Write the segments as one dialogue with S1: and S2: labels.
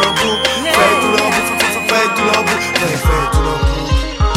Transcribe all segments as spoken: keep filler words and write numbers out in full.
S1: l'embout, fais tout l'embout, fais tout l'embout, fais tout l'embout.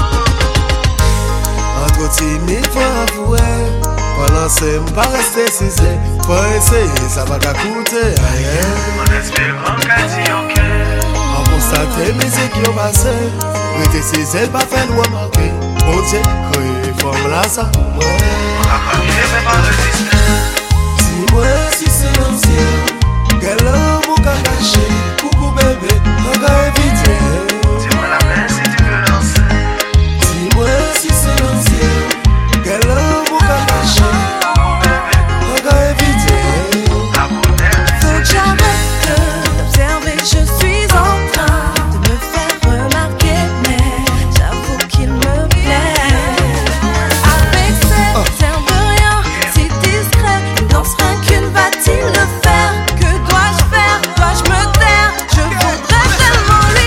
S1: Entre timide, faut avouer, pas lancer, m'pas rester cisé, pas essayer, ça va qu'à coûter, aïe.
S2: On espère en quartier, ok.
S1: On constate mes qui ont passé, rester cisé, pas fait nous remarquer. Bon Dieu, créer forme là, ça pour moi.
S2: On a pas mis les mêmes à résister.
S1: Dis-moi si c'est l'ancien, quel amour qu'a caché, coucou bébé, on va éviter.
S2: Dis-moi la main si tu veux lancer.
S1: Dis-moi si c'est l'ancien, quel amour qu'a caché, on va éviter.
S3: Faut que j'arrête d'observer, je suis en train de me faire remarquer, mais j'avoue qu'il me plaît. Avec cet air de rien, si discret, il danse rancune, va-t-il le faire? Que dois-je faire? Dois-je me taire? Je voudrais tellement lui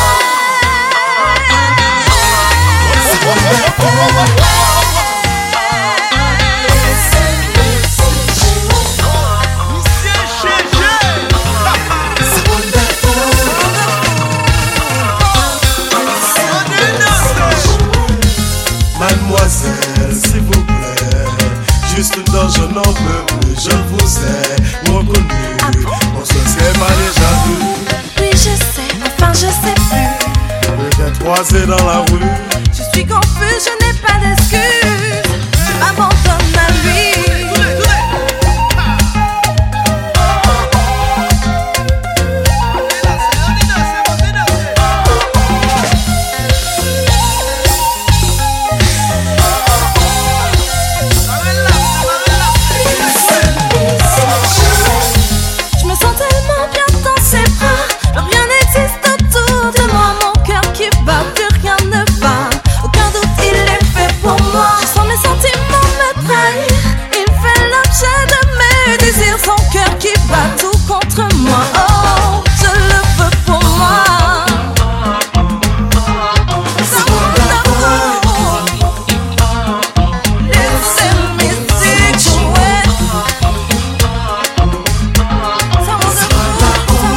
S1: Mademoiselle, s'il vous plaît, juste dans je n'en peux plus, je vous ai reconnu. On se serait pas déjà vu.
S3: Oui, je sais, enfin je sais plus.
S1: Peut-être croisé dans la rue.
S3: Je suis confuse, je n'ai pas d'excuses. Je m'abandonne à lui. Je me sens tellement bien dans ses bras. Rien n'existe autour de moi. Mon cœur qui bat, plus rien ne va. Aucun doute, il est fait pour moi. Je sens mes sentiments me trahir. Il fait l'objet de mes désirs. Son cœur qui bat tout contre moi. Oh, je le veux pour moi. Ça vaut d'amour. Laissez musique jouer. Ça vaut d'amour.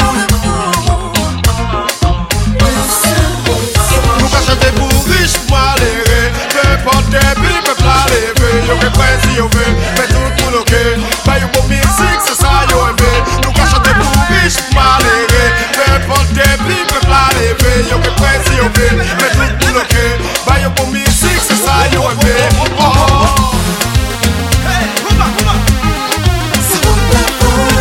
S1: Nous qu'à chanter pour riche, malheureux. Peu importe des billes, peuple à lever. Yo que presse, yo veut, mais tout pour le quai. Bah yo pour musique, c'est ça yo aimé. Nous qu'à chanter pour riche, malheureux. Peu importe des billes, peuple à lever. Yo que presse, yo veut, mais tout pour le quai. Bah yo pour musique, c'est ça yo aimé. Oh oh. Hey, come on, come on. C'est bon d'amour.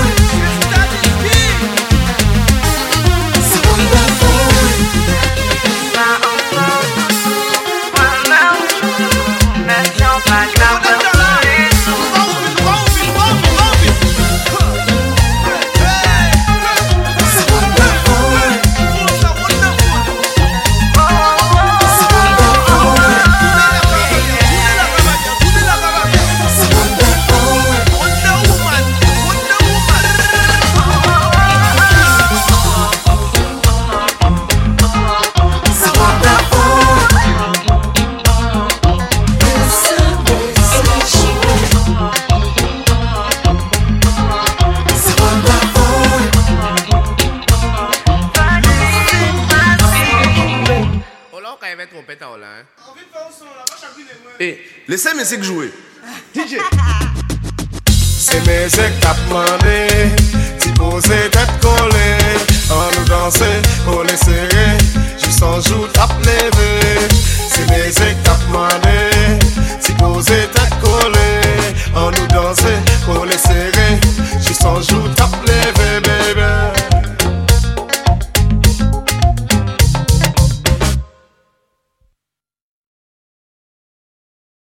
S1: C'est bon d'amour.
S4: Et laissez mes musique jouer. D J.
S1: C'est mes ex qui a demandé, si poser tête collée, en nous danser, pour les serrer, juste en joue tape lever. C'est mes ex qui a demandé, si poser tête collée, en nous danser, pour les serrer, juste en joue tape lever.